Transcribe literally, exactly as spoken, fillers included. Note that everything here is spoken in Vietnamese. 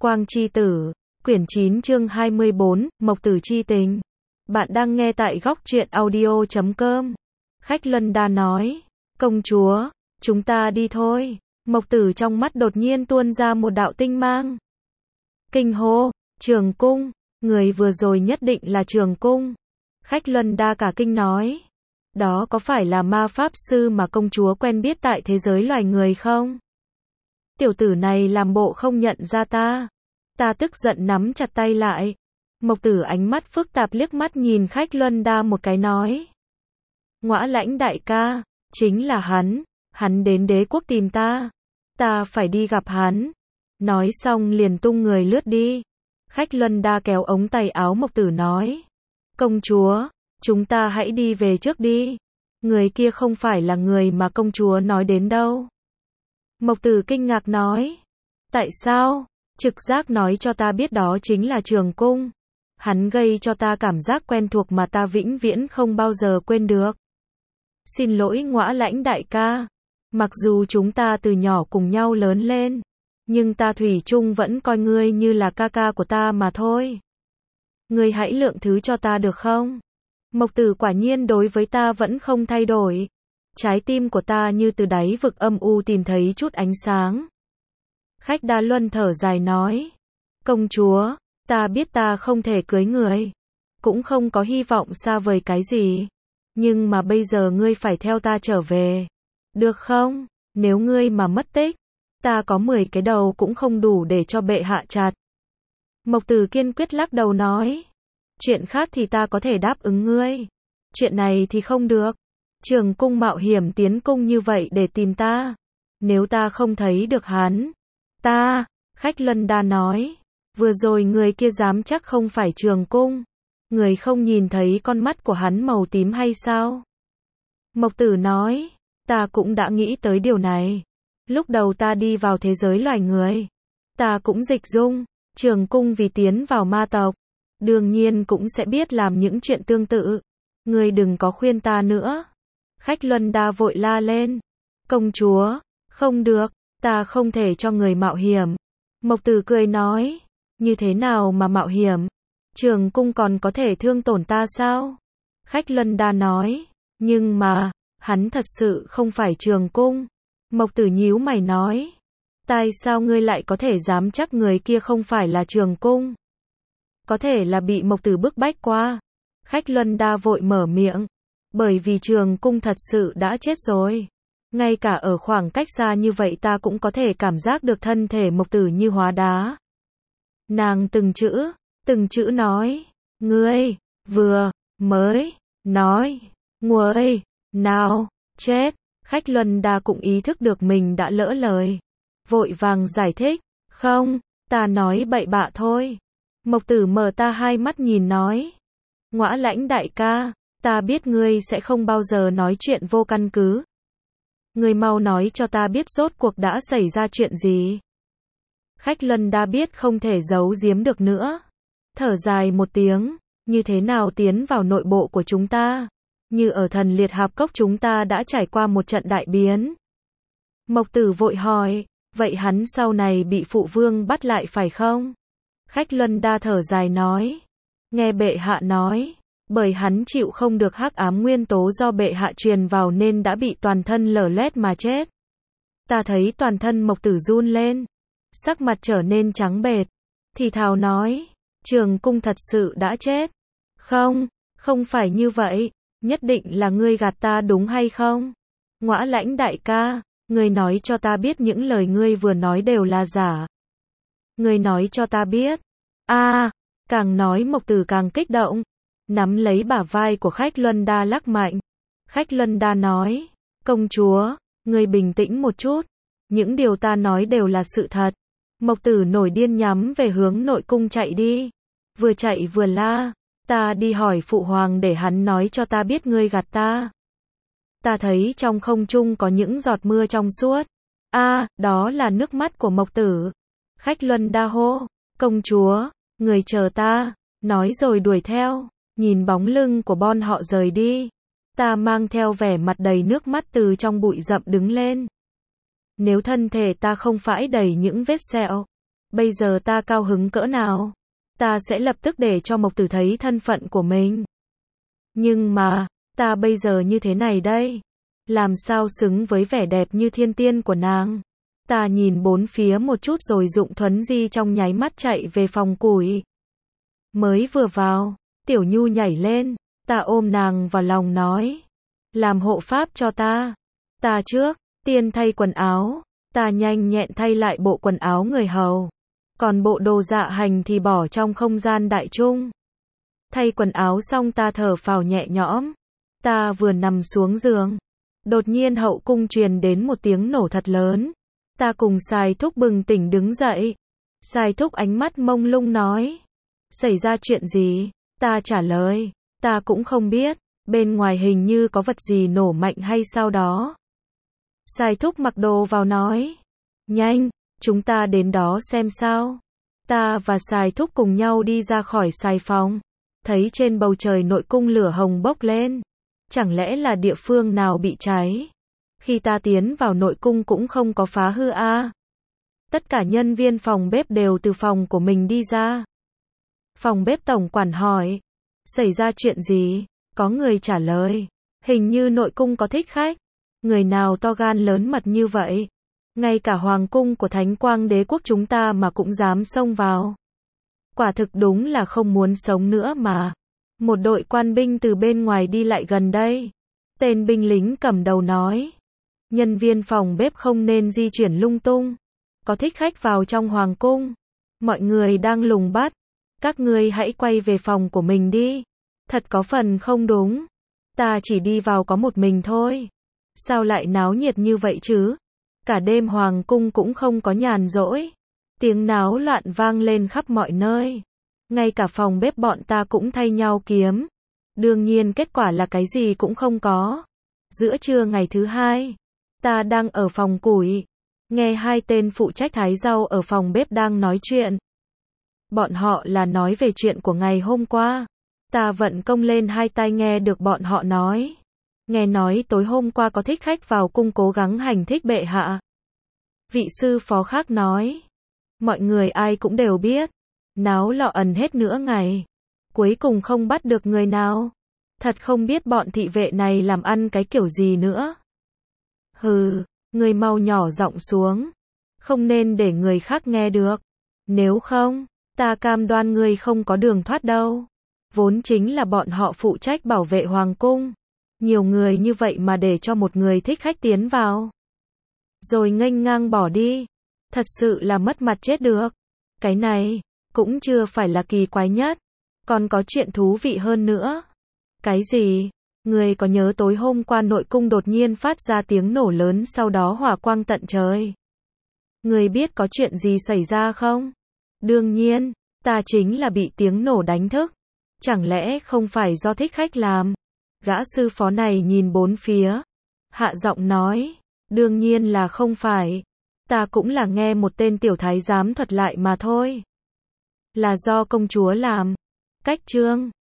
Quang Chi Tử, quyển chín chương hai mươi bốn, Mộc Tử chi tình. Bạn đang nghe tại góc truyện audio chấm com. Khách Luân Đa nói, công chúa, chúng ta đi thôi. Mộc Tử trong mắt đột nhiên tuôn ra một đạo tinh mang. Kinh hô, Trường Cung, người vừa rồi nhất định là Trường Cung. Khách Luân Đa cả kinh nói, đó có phải là ma pháp sư mà công chúa quen biết tại thế giới loài người không? Tiểu tử này làm bộ không nhận ra ta. Ta tức giận nắm chặt tay lại. Mộc Tử ánh mắt phức tạp liếc mắt nhìn Khách Luân Đa một cái nói, Ngõa Lãnh đại ca, chính là hắn, hắn đến đế quốc tìm ta. Ta phải đi gặp hắn. Nói xong liền tung người lướt đi. Khách Luân Đa kéo ống tay áo Mộc Tử nói, công chúa, chúng ta hãy đi về trước đi. Người kia không phải là người mà công chúa nói đến đâu. Mộc Tử kinh ngạc nói, tại sao? Trực giác nói cho ta biết đó chính là Trường Cung. Hắn gây cho ta cảm giác quen thuộc mà ta vĩnh viễn không bao giờ quên được. Xin lỗi Ngõa Lãnh đại ca. Mặc dù chúng ta từ nhỏ cùng nhau lớn lên, nhưng ta thủy chung vẫn coi ngươi như là ca ca của ta mà thôi. Ngươi hãy lượng thứ cho ta được không? Mộc Tử quả nhiên đối với ta vẫn không thay đổi. Trái tim của ta như từ đáy vực âm u tìm thấy chút ánh sáng. Khách Đa Luân thở dài nói, công chúa, ta biết ta không thể cưới người, cũng không có hy vọng xa vời cái gì, nhưng mà bây giờ ngươi phải theo ta trở về, được không? Nếu ngươi mà mất tích, ta có mười cái đầu cũng không đủ để cho bệ hạ chặt. Mộc Tử kiên quyết lắc đầu nói, chuyện khác thì ta có thể đáp ứng ngươi, chuyện này thì không được. Trường Cung mạo hiểm tiến cung như vậy để tìm ta, nếu ta không thấy được hắn, ta, Khách Luân Đa nói, vừa rồi người kia dám chắc không phải Trường Cung, người không nhìn thấy con mắt của hắn màu tím hay sao? Mộc Tử nói, ta cũng đã nghĩ tới điều này. Lúc đầu ta đi vào thế giới loài người, ta cũng dịch dung. Trường Cung vì tiến vào ma tộc, đương nhiên cũng sẽ biết làm những chuyện tương tự. Ngươi đừng có khuyên ta nữa. Khách Luân Đa vội la lên, công chúa, không được, ta không thể cho người mạo hiểm. Mộc Tử cười nói, như thế nào mà mạo hiểm? Trường Cung còn có thể thương tổn ta sao? Khách Luân Đa nói, nhưng mà, hắn thật sự không phải Trường Cung. Mộc Tử nhíu mày nói, tại sao ngươi lại có thể dám chắc người kia không phải là Trường Cung? Có thể là bị Mộc Tử bức bách qua. Khách Luân Đa vội mở miệng, bởi vì Trường Cung thật sự đã chết rồi. Ngay cả ở khoảng cách xa như vậy ta cũng có thể cảm giác được thân thể Mộc Tử như hóa đá. Nàng từng chữ, từng chữ nói, ngươi, vừa, mới, nói, nguôi, nào, chết. Khách Luân Đa cũng ý thức được mình đã lỡ lời. Vội vàng giải thích, không, ta nói bậy bạ thôi. Mộc Tử mở ta hai mắt nhìn nói, Ngõa Lãnh đại ca, ta biết ngươi sẽ không bao giờ nói chuyện vô căn cứ. Ngươi mau nói cho ta biết rốt cuộc đã xảy ra chuyện gì. Khách Luân Đa biết không thể giấu giếm được nữa. Thở dài một tiếng, như thế nào tiến vào nội bộ của chúng ta? Như ở Thần Liệt Hạp Cốc chúng ta đã trải qua một trận đại biến. Mộc Tử vội hỏi, vậy hắn sau này bị phụ vương bắt lại phải không? Khách Luân Đa thở dài nói, nghe bệ hạ nói, bởi hắn chịu không được hắc ám nguyên tố do bệ hạ truyền vào nên đã bị toàn thân lở loét mà chết. Ta thấy toàn thân Mộc Tử run lên, sắc mặt trở nên trắng bệch, thì thào nói, Trường Cung thật sự đã chết. Không, không phải như vậy, nhất định là ngươi gạt ta đúng hay không? Ngõa Lãnh đại ca, ngươi nói cho ta biết những lời ngươi vừa nói đều là giả. Ngươi nói cho ta biết. A, à, càng nói Mộc Tử càng kích động, nắm lấy bả vai của Khách Luân Đa lắc mạnh. Khách Luân Đa nói, công chúa, ngươi bình tĩnh một chút, những điều ta nói đều là sự thật. Mộc Tử nổi điên nhắm về hướng nội cung chạy đi, vừa chạy vừa la, ta đi hỏi phụ hoàng để hắn nói cho ta biết ngươi gạt ta. Ta thấy trong không trung có những giọt mưa trong suốt. A, à, đó là nước mắt của Mộc Tử. Khách Luân Đa hô, công chúa, người chờ ta, nói rồi đuổi theo, nhìn bóng lưng của bọn họ rời đi. Ta mang theo vẻ mặt đầy nước mắt từ trong bụi rậm đứng lên. Nếu thân thể ta không phải đầy những vết sẹo, Bây giờ ta cao hứng cỡ nào? Ta sẽ lập tức để cho Mộc Tử thấy thân phận của mình. Nhưng mà, ta bây giờ như thế này đây. Làm sao xứng với vẻ đẹp như thiên tiên của nàng? Ta nhìn bốn phía một chút rồi Dụng Thuấn Di trong nháy mắt chạy về phòng củi. Mới vừa vào, Tiểu Nhu nhảy lên, ta ôm nàng vào lòng nói. Làm hộ pháp cho ta. Ta trước, tiên thay quần áo, ta nhanh nhẹn thay lại bộ quần áo người hầu. Còn bộ đồ dạ hành thì bỏ trong không gian đại trung. Thay quần áo xong ta thở phào nhẹ nhõm. Ta vừa nằm xuống giường. Đột nhiên hậu cung truyền đến một tiếng nổ thật lớn. Ta cùng Sài Thúc bừng tỉnh đứng dậy. Sài Thúc ánh mắt mông lung nói. Xảy ra chuyện gì? Ta trả lời. Ta cũng không biết. Bên ngoài hình như có vật gì nổ mạnh hay sao đó. Sài Thúc mặc đồ vào nói. Nhanh, chúng ta đến đó xem sao. Ta và Sài Thúc cùng nhau đi ra khỏi Sài phòng. Thấy trên bầu trời nội cung lửa hồng bốc lên. Chẳng lẽ là địa phương nào bị cháy? Khi ta tiến vào nội cung cũng không có phá hư a. À. Tất cả nhân viên phòng bếp đều từ phòng của mình đi ra. Phòng bếp tổng quản hỏi. Xảy ra chuyện gì? Có người trả lời. Hình như nội cung có thích khách. Người nào to gan lớn mật như vậy? Ngay cả hoàng cung của Thánh Quang Đế quốc chúng ta mà cũng dám xông vào. Quả thực đúng là không muốn sống nữa mà. Một đội quan binh từ bên ngoài đi lại gần đây. Tên binh lính cầm đầu nói. Nhân viên phòng bếp không nên di chuyển lung tung. Có thích khách vào trong hoàng cung. Mọi người đang lùng bắt. Các ngươi hãy quay về phòng của mình đi. Thật có phần không đúng. Ta chỉ đi vào có một mình thôi. Sao lại náo nhiệt như vậy chứ? Cả đêm hoàng cung cũng không có nhàn rỗi. Tiếng náo loạn vang lên khắp mọi nơi. Ngay cả phòng bếp bọn ta cũng thay nhau kiếm. Đương nhiên kết quả là cái gì cũng không có. Giữa trưa ngày thứ hai, ta đang ở phòng củi. Nghe hai tên phụ trách thái rau ở phòng bếp đang nói chuyện. Bọn họ là nói về chuyện của ngày hôm qua. Ta vận công lên hai tai nghe được bọn họ nói. Nghe nói tối hôm qua có thích khách vào cung cố gắng hành thích bệ hạ. Vị sư phó khác nói. Mọi người ai cũng đều biết. Náo lọ ẩn hết nửa ngày. Cuối cùng không bắt được người nào. Thật không biết bọn thị vệ này làm ăn cái kiểu gì nữa. Hừ, người mau nhỏ giọng xuống. Không nên để người khác nghe được. Nếu không, ta cam đoan người không có đường thoát đâu. Vốn chính là bọn họ phụ trách bảo vệ hoàng cung. Nhiều người như vậy mà để cho một người thích khách tiến vào. Rồi nghênh ngang bỏ đi. Thật sự là mất mặt chết được. Cái này, cũng chưa phải là kỳ quái nhất. Còn có chuyện thú vị hơn nữa. Cái gì? Người có nhớ tối hôm qua nội cung đột nhiên phát ra tiếng nổ lớn sau đó hỏa quang tận trời? Người biết có chuyện gì xảy ra không? Đương nhiên, ta chính là bị tiếng nổ đánh thức. Chẳng lẽ không phải do thích khách làm? Gã sư phó này nhìn bốn phía. Hạ giọng nói. Đương nhiên là không phải. Ta cũng là nghe một tên tiểu thái giám thuật lại mà thôi. Là do công chúa làm. Cách chương